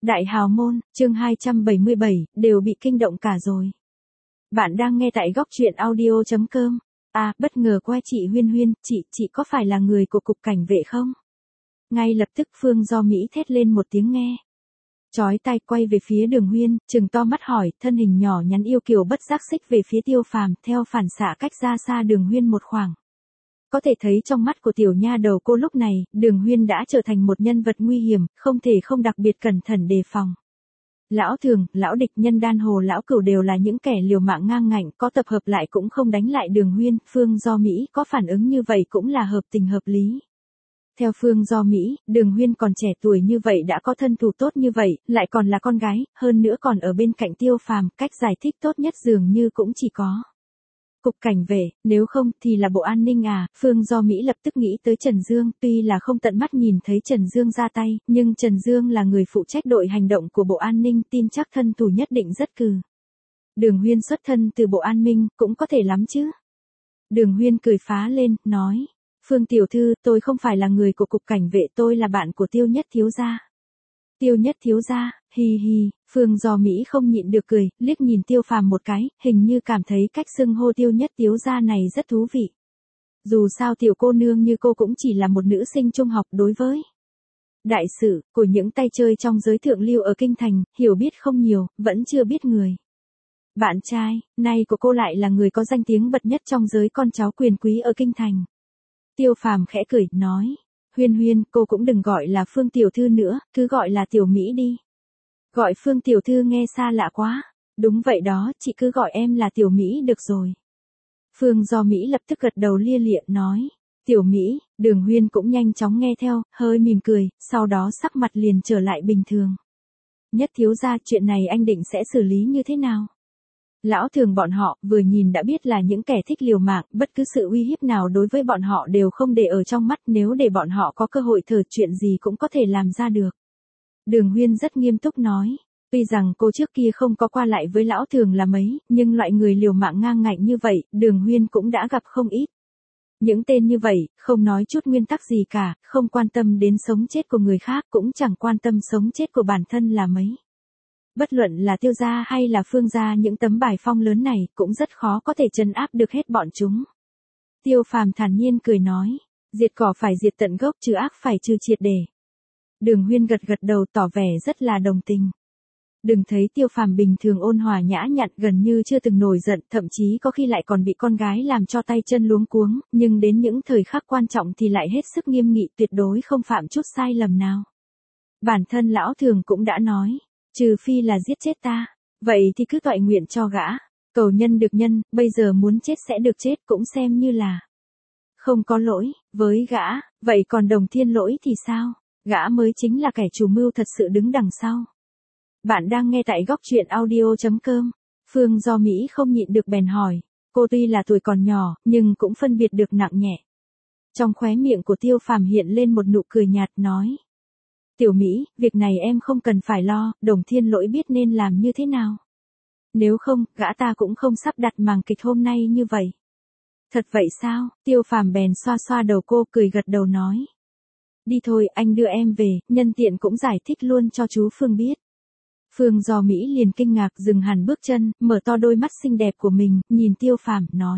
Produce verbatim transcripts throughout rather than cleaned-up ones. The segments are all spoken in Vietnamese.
Đại hào môn, chương hai trăm bảy mươi bảy, đều bị kinh động cả rồi. Bạn đang nghe tại góc truyện audio chấm com. À, bất ngờ qua chị Huyên Huyên, chị, chị có phải là người của cục cảnh vệ không? Ngay lập tức Phương Do Mỹ thét lên một tiếng nghe. Chói tai quay về phía Đường Huyên, trừng to mắt hỏi, thân hình nhỏ nhắn yêu kiều bất giác xích về phía Tiêu Phàm, theo phản xạ cách ra xa Đường Huyên một khoảng. Có thể thấy trong mắt của tiểu nha đầu cô lúc này, Đường Huyên đã trở thành một nhân vật nguy hiểm, không thể không đặc biệt cẩn thận đề phòng. Lão Thường, lão Địch, Nhân Đan Hồ, lão Cửu đều là những kẻ liều mạng ngang ngạnh, có tập hợp lại cũng không đánh lại Đường Huyên. Phương Do Mỹ có phản ứng như vậy cũng là hợp tình hợp lý. Theo Phương Do Mỹ, Đường Huyên còn trẻ tuổi như vậy đã có thân thủ tốt như vậy, lại còn là con gái, hơn nữa còn ở bên cạnh Tiêu Phàm, cách giải thích tốt nhất dường như cũng chỉ có cục cảnh vệ, nếu không thì là bộ an ninh à. Phương Do Mỹ lập tức nghĩ tới Trần Dương, tuy là không tận mắt nhìn thấy Trần Dương ra tay, nhưng Trần Dương là người phụ trách đội hành động của bộ an ninh, tin chắc thân thủ nhất định rất cừ. Đường Huyên xuất thân từ bộ an ninh, cũng có thể lắm chứ. Đường Huyên cười phá lên, nói, Phương tiểu thư, tôi không phải là người của cục cảnh vệ, tôi là bạn của Tiêu Nhất thiếu gia. Tiêu Nhất thiếu gia, hi hi. Phương Do Mỹ không nhịn được cười, liếc nhìn Tiêu Phàm một cái, hình như cảm thấy cách xưng hô Tiêu Nhất thiếu gia này rất thú vị. Dù sao tiểu cô nương như cô cũng chỉ là một nữ sinh trung học, đối với đại sự của những tay chơi trong giới thượng lưu ở kinh thành, hiểu biết không nhiều, vẫn chưa biết người. Bạn trai, nay của cô lại là người có danh tiếng bậc nhất trong giới con cháu quyền quý ở kinh thành. Tiêu Phàm khẽ cười, nói, Huyên Huyên, cô cũng đừng gọi là Phương tiểu thư nữa, cứ gọi là Tiểu Mỹ đi. Gọi Phương tiểu thư nghe xa lạ quá. Đúng vậy đó, chị cứ gọi em là Tiểu Mỹ được rồi. Phương Do Mỹ lập tức gật đầu lia lịa, nói, Tiểu Mỹ. Đường Huyên cũng nhanh chóng nghe theo, hơi mỉm cười, sau đó sắc mặt liền trở lại bình thường. Nhất thiếu gia, chuyện này anh định sẽ xử lý như thế nào? Lão Thường bọn họ vừa nhìn đã biết là những kẻ thích liều mạng, bất cứ sự uy hiếp nào đối với bọn họ đều không để ở trong mắt, nếu để bọn họ có cơ hội thử, chuyện gì cũng có thể làm ra được. Đường Huyên rất nghiêm túc nói, tuy rằng cô trước kia không có qua lại với Lão Thường là mấy, nhưng loại người liều mạng ngang ngạnh như vậy, Đường Huyên cũng đã gặp không ít. Những tên như vậy, không nói chút nguyên tắc gì cả, không quan tâm đến sống chết của người khác, cũng chẳng quan tâm sống chết của bản thân là mấy. Bất luận là Tiêu gia hay là Phương gia, những tấm bài phong lớn này cũng rất khó có thể trấn áp được hết bọn chúng. Tiêu Phàm thản nhiên cười nói, diệt cỏ phải diệt tận gốc, trừ ác phải trừ triệt để. Đường Huyên gật gật đầu tỏ vẻ rất là đồng tình. Đừng thấy Tiêu Phàm bình thường ôn hòa nhã nhặn, gần như chưa từng nổi giận, thậm chí có khi lại còn bị con gái làm cho tay chân luống cuống, nhưng đến những thời khắc quan trọng thì lại hết sức nghiêm nghị, tuyệt đối không phạm chút sai lầm nào. Bản thân Lão Thường cũng đã nói, trừ phi là giết chết ta, vậy thì cứ toại nguyện cho gã, cầu nhân được nhân, bây giờ muốn chết sẽ được chết, cũng xem như là không có lỗi với gã. Vậy còn Đồng Thiên Lỗi thì sao? Gã mới chính là kẻ chủ mưu thật sự đứng đằng sau. Bạn đang nghe tại góc truyện audio chấm com. Phương Do Mỹ không nhịn được bèn hỏi, cô tuy là tuổi còn nhỏ, nhưng cũng phân biệt được nặng nhẹ. Trong khóe miệng của Tiêu Phàm hiện lên một nụ cười nhạt, nói, Tiểu Mỹ, việc này em không cần phải lo, Đồng Thiên Lỗi biết nên làm như thế nào. Nếu không, gã ta cũng không sắp đặt màn kịch hôm nay như vậy. Thật vậy sao? Tiêu Phàm bèn xoa xoa đầu cô, cười gật đầu nói, đi thôi, anh đưa em về, nhân tiện cũng giải thích luôn cho chú Phương biết. Phương Do Mỹ liền kinh ngạc, dừng hẳn bước chân, mở to đôi mắt xinh đẹp của mình, nhìn Tiêu Phàm, nói,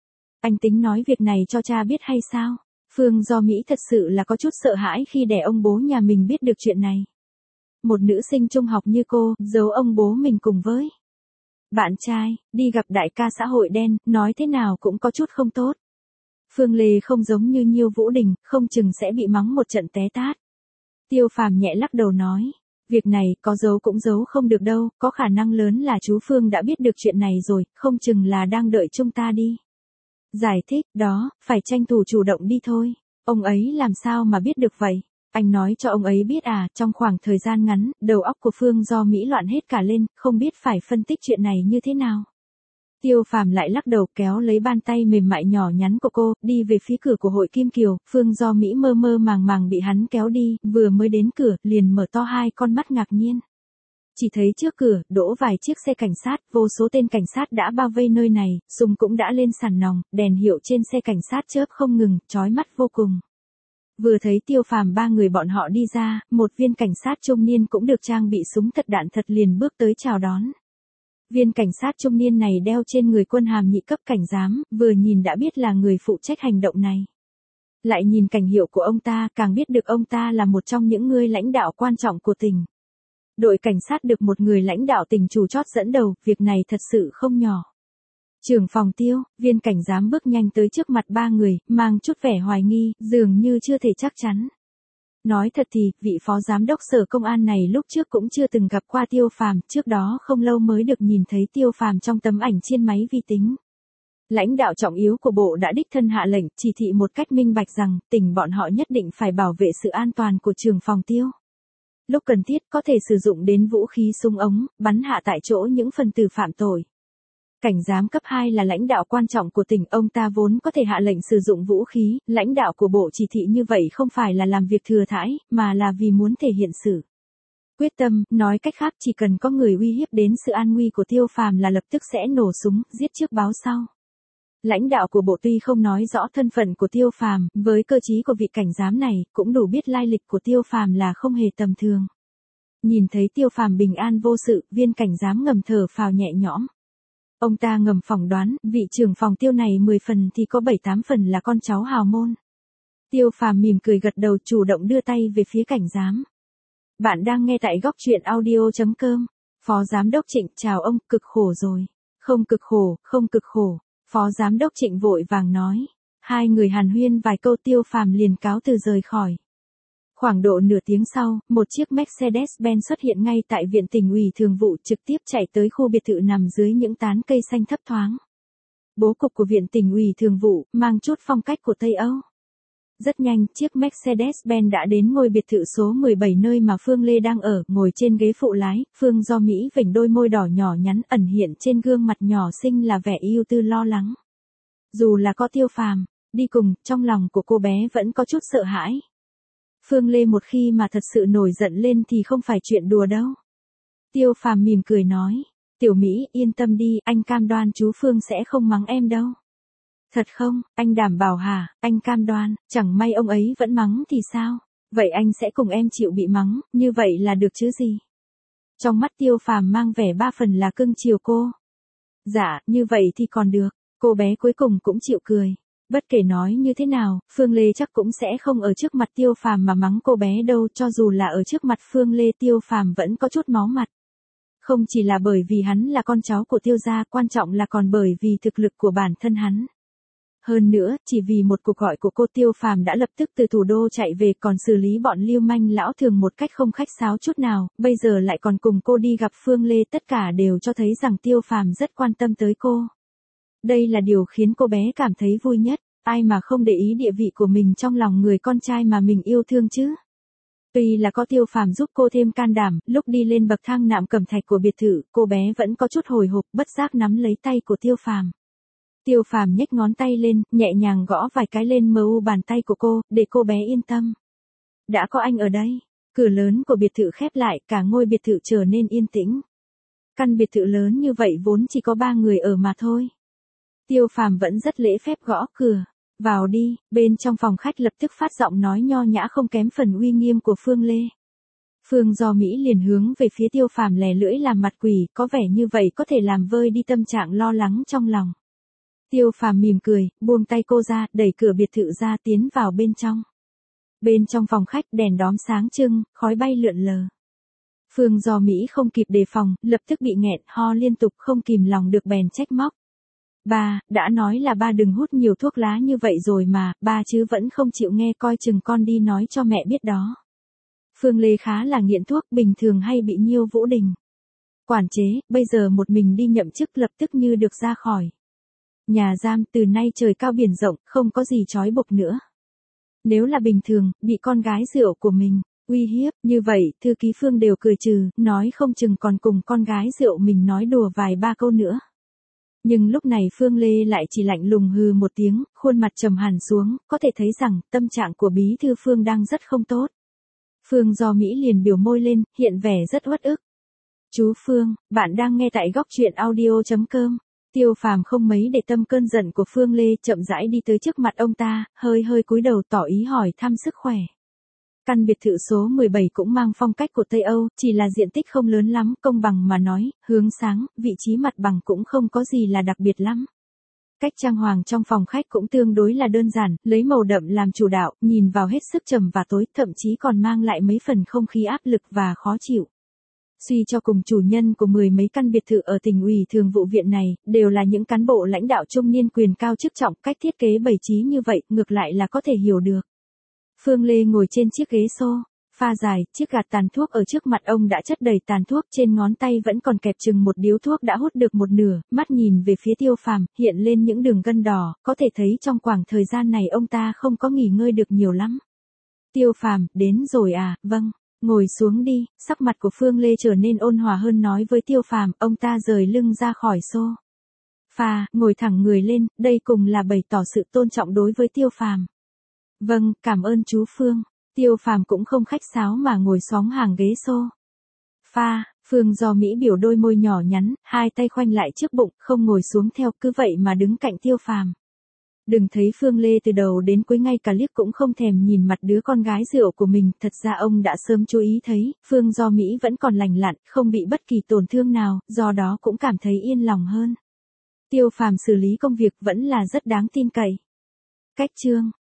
anh tính nói việc này cho cha biết hay sao? Phương Do Mỹ thật sự là có chút sợ hãi khi để ông bố nhà mình biết được chuyện này. Một nữ sinh trung học như cô, giấu ông bố mình cùng với bạn trai, đi gặp đại ca xã hội đen, nói thế nào cũng có chút không tốt. Phương Lê không giống như Nhiêu Vũ Đình, không chừng sẽ bị mắng một trận té tát. Tiêu Phàm nhẹ lắc đầu nói, việc này có giấu cũng giấu không được đâu, có khả năng lớn là chú Phương đã biết được chuyện này rồi, không chừng là đang đợi chúng ta đi giải thích, đó, phải tranh thủ chủ động đi thôi. Ông ấy làm sao mà biết được vậy? Anh nói cho ông ấy biết à? Trong khoảng thời gian ngắn, đầu óc của Phương Do Mỹ loạn hết cả lên, không biết phải phân tích chuyện này như thế nào. Tiêu Phàm lại lắc đầu, kéo lấy bàn tay mềm mại nhỏ nhắn của cô, đi về phía cửa của hội Kim Kiều. Phương Do Mỹ mơ mơ màng màng bị hắn kéo đi, vừa mới đến cửa, liền mở to hai con mắt ngạc nhiên. Chỉ thấy trước cửa, đỗ vài chiếc xe cảnh sát, vô số tên cảnh sát đã bao vây nơi này, súng cũng đã lên sàn nòng, đèn hiệu trên xe cảnh sát chớp không ngừng, chói mắt vô cùng. Vừa thấy Tiêu Phàm ba người bọn họ đi ra, một viên cảnh sát trung niên cũng được trang bị súng thật đạn thật liền bước tới chào đón. Viên cảnh sát trung niên này đeo trên người quân hàm nhị cấp cảnh giám, vừa nhìn đã biết là người phụ trách hành động này. Lại nhìn cảnh hiệu của ông ta, càng biết được ông ta là một trong những người lãnh đạo quan trọng của tỉnh. Đội cảnh sát được một người lãnh đạo tỉnh chủ chót dẫn đầu, việc này thật sự không nhỏ. Trưởng phòng Tiêu, viên cảnh giám bước nhanh tới trước mặt ba người, mang chút vẻ hoài nghi, dường như chưa thể chắc chắn. Nói thật thì, vị phó giám đốc sở công an này lúc trước cũng chưa từng gặp qua Tiêu Phàm, trước đó không lâu mới được nhìn thấy Tiêu Phàm trong tấm ảnh trên máy vi tính. Lãnh đạo trọng yếu của bộ đã đích thân hạ lệnh, chỉ thị một cách minh bạch rằng, tỉnh bọn họ nhất định phải bảo vệ sự an toàn của trưởng phòng Tiêu. Lúc cần thiết có thể sử dụng đến vũ khí súng ống, bắn hạ tại chỗ những phần tử phạm tội. Cảnh giám cấp hai là lãnh đạo quan trọng của tỉnh, ông ta vốn có thể hạ lệnh sử dụng vũ khí, lãnh đạo của bộ chỉ thị như vậy không phải là làm việc thừa thãi, mà là vì muốn thể hiện sự quyết tâm, nói cách khác chỉ cần có người uy hiếp đến sự an nguy của Tiêu Phàm là lập tức sẽ nổ súng, giết trước báo sau. Lãnh đạo của bộ tuy không nói rõ thân phận của Tiêu Phàm, với cơ trí của vị cảnh giám này, cũng đủ biết lai lịch của Tiêu Phàm là không hề tầm thường. Nhìn thấy Tiêu Phàm bình an vô sự, viên cảnh giám ngầm thở phào nhẹ nhõm. Ông ta ngầm phỏng đoán, vị trưởng phòng Tiêu này mười phần thì có bảy tám phần là con cháu hào môn. Tiêu Phàm mỉm cười gật đầu, chủ động đưa tay về phía cảnh giám. Bạn đang nghe tại góc truyện audio chấm com. Phó giám đốc Trịnh, chào ông, cực khổ rồi. Không cực khổ, không cực khổ. Phó giám đốc Trịnh vội vàng nói. Hai người hàn huyên vài câu, Tiêu Phàm liền cáo từ rời khỏi. Khoảng độ nửa tiếng sau, một chiếc Mercedes-Benz xuất hiện ngay tại viện tỉnh ủy thường vụ, trực tiếp chạy tới khu biệt thự nằm dưới những tán cây xanh thấp thoáng. Bố cục của viện tỉnh ủy thường vụ, mang chút phong cách của Tây Âu. Rất nhanh, chiếc Mercedes-Benz đã đến ngôi biệt thự số mười bảy nơi mà Phương Lê đang ở, ngồi trên ghế phụ lái, Phương Do Mỹ vểnh đôi môi đỏ nhỏ nhắn, ẩn hiện trên gương mặt nhỏ xinh là vẻ ưu tư lo lắng. Dù là có Tiêu Phàm đi cùng, trong lòng của cô bé vẫn có chút sợ hãi. Phương Lê một khi mà thật sự nổi giận lên thì không phải chuyện đùa đâu. Tiêu Phàm mỉm cười nói, Tiểu Mỹ yên tâm đi, anh cam đoan chú Phương sẽ không mắng em đâu. Thật không, anh đảm bảo hả, anh cam đoan, chẳng may ông ấy vẫn mắng thì sao, vậy anh sẽ cùng em chịu bị mắng, như vậy là được chứ gì. Trong mắt Tiêu Phàm mang vẻ ba phần là cưng chiều cô. Dạ, như vậy thì còn được, cô bé cuối cùng cũng chịu cười. Bất kể nói như thế nào, Phương Lê chắc cũng sẽ không ở trước mặt Tiêu Phàm mà mắng cô bé đâu, cho dù là ở trước mặt Phương Lê Tiêu Phàm vẫn có chút máu mặt. Không chỉ là bởi vì hắn là con cháu của Tiêu gia, quan trọng là còn bởi vì thực lực của bản thân hắn. Hơn nữa, chỉ vì một cuộc gọi của cô, Tiêu Phàm đã lập tức từ thủ đô chạy về, còn xử lý bọn lưu manh lão thường một cách không khách sáo chút nào, bây giờ lại còn cùng cô đi gặp Phương Lê, tất cả đều cho thấy rằng Tiêu Phàm rất quan tâm tới cô. Đây là điều khiến cô bé cảm thấy vui nhất, ai mà không để ý địa vị của mình trong lòng người con trai mà mình yêu thương chứ. Tuy là có Tiêu Phàm giúp cô thêm can đảm, lúc đi lên bậc thang nạm cẩm thạch của biệt thự, cô bé vẫn có chút hồi hộp, bất giác nắm lấy tay của Tiêu Phàm. Tiêu Phàm nhếch ngón tay lên, nhẹ nhàng gõ vài cái lên mờ u bàn tay của cô, để cô bé yên tâm. Đã có anh ở đây. Cửa lớn của biệt thự khép lại, cả ngôi biệt thự trở nên yên tĩnh. Căn biệt thự lớn như vậy vốn chỉ có ba người ở mà thôi. Tiêu Phàm vẫn rất lễ phép gõ cửa. Vào đi, bên trong phòng khách lập tức phát giọng nói nho nhã không kém phần uy nghiêm của Phương Lê. Phương Do Mỹ liền hướng về phía Tiêu Phàm lè lưỡi làm mặt quỷ, có vẻ như vậy có thể làm vơi đi tâm trạng lo lắng trong lòng. Tiêu Phàm mỉm cười, buông tay cô ra, đẩy cửa biệt thự ra, tiến vào bên trong. Bên trong phòng khách đèn đóm sáng trưng, khói bay lượn lờ. Phương Do Mỹ không kịp đề phòng, lập tức bị nghẹn, ho liên tục, không kìm lòng được bèn trách móc. Ba, đã nói là ba đừng hút nhiều thuốc lá như vậy rồi mà, ba chứ vẫn không chịu nghe, coi chừng con đi nói cho mẹ biết đó. Phương Lê khá là nghiện thuốc, bình thường hay bị Nhiêu Vũ Đình quản chế, bây giờ một mình đi nhậm chức lập tức như được ra khỏi nhà giam, từ nay trời cao biển rộng, không có gì trói buộc nữa. Nếu là bình thường, bị con gái rượu của mình uy hiếp, như vậy, thư ký Phương đều cười trừ, nói không chừng còn cùng con gái rượu mình nói đùa vài ba câu nữa. Nhưng lúc này Phương Lê lại chỉ lạnh lùng hừ một tiếng, khuôn mặt trầm hẳn xuống, có thể thấy rằng tâm trạng của bí thư Phương đang rất không tốt. Phương Do Mỹ liền biểu môi lên, hiện vẻ rất uất ức. Chú Phương, bạn đang nghe tại góc truyện audio chấm com. Tiêu Phàm không mấy để tâm cơn giận của Phương Lê, chậm rãi đi tới trước mặt ông ta, hơi hơi cúi đầu tỏ ý hỏi thăm sức khỏe. Căn biệt thự số mười bảy cũng mang phong cách của Tây Âu, chỉ là diện tích không lớn lắm, công bằng mà nói, hướng sáng, vị trí mặt bằng cũng không có gì là đặc biệt lắm. Cách trang hoàng trong phòng khách cũng tương đối là đơn giản, lấy màu đậm làm chủ đạo, nhìn vào hết sức trầm và tối, thậm chí còn mang lại mấy phần không khí áp lực và khó chịu. Suy cho cùng chủ nhân của mười mấy căn biệt thự ở tỉnh ủy thường vụ viện này, đều là những cán bộ lãnh đạo trung niên quyền cao chức trọng, cách thiết kế bày trí như vậy, ngược lại là có thể hiểu được. Phương Lê ngồi trên chiếc ghế xô, pha dài, chiếc gạt tàn thuốc ở trước mặt ông đã chất đầy tàn thuốc, trên ngón tay vẫn còn kẹp chừng một điếu thuốc đã hút được một nửa, mắt nhìn về phía Tiêu Phàm, hiện lên những đường gân đỏ, có thể thấy trong khoảng thời gian này ông ta không có nghỉ ngơi được nhiều lắm. Tiêu Phàm, đến rồi à, vâng, ngồi xuống đi, sắc mặt của Phương Lê trở nên ôn hòa hơn nói với Tiêu Phàm, ông ta rời lưng ra khỏi xô. Pha, ngồi thẳng người lên, đây cùng là bày tỏ sự tôn trọng đối với Tiêu Phàm. Vâng, cảm ơn chú Phương. Tiêu Phàm cũng không khách sáo mà ngồi xóng hàng ghế xô. Pha, Phương Do Mỹ biểu đôi môi nhỏ nhắn, hai tay khoanh lại trước bụng, không ngồi xuống theo, cứ vậy mà đứng cạnh Tiêu Phàm. Đừng thấy Phương Lê từ đầu đến cuối ngay cả liếc cũng không thèm nhìn mặt đứa con gái rượu của mình, thật ra ông đã sớm chú ý thấy, Phương Do Mỹ vẫn còn lành lặn, không bị bất kỳ tổn thương nào, do đó cũng cảm thấy yên lòng hơn. Tiêu Phàm xử lý công việc vẫn là rất đáng tin cậy. Cách chương